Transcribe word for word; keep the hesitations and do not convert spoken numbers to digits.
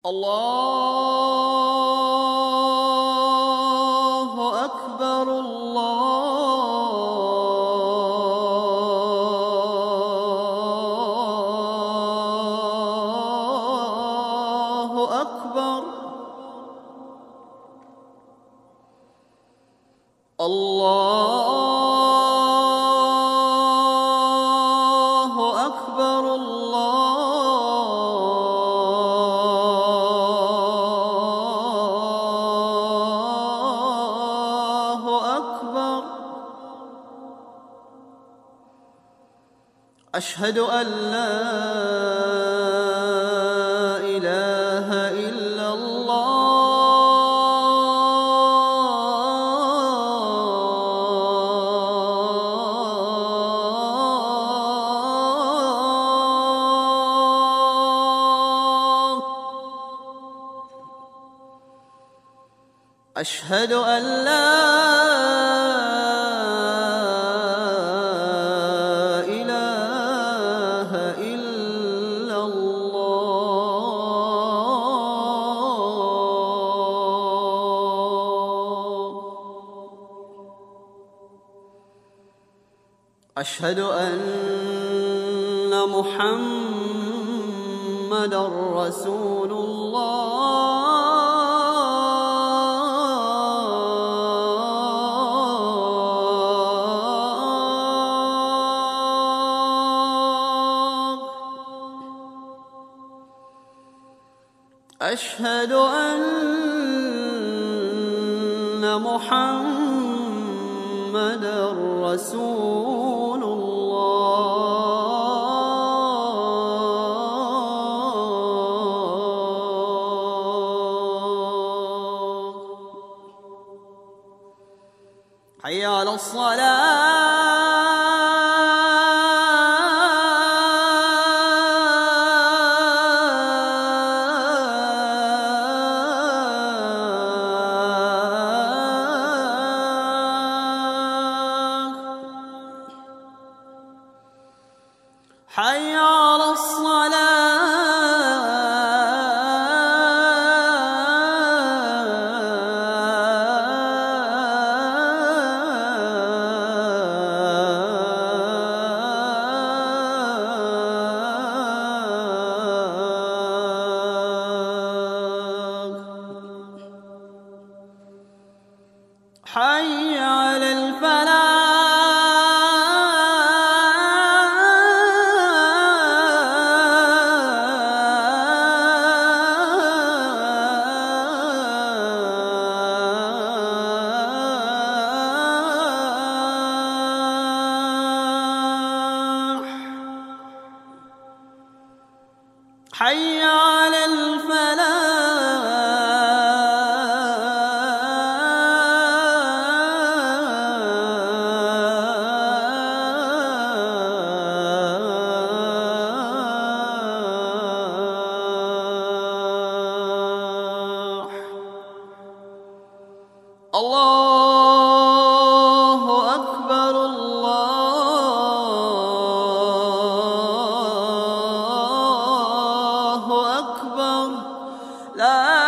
الله أكبر الله أكبر الله أكبر الله أكبر. أشهد أن لا إله إلا الله. أشهد أن لا إله إلا الله. أشهد أن محمدًا رسول الله. أشهد أن محمدًا رسول الله. حي على الصلاة. حي على الصلاة. حي على الفلاح. حي على الفلاح. الله أكبر الله أكبر. لا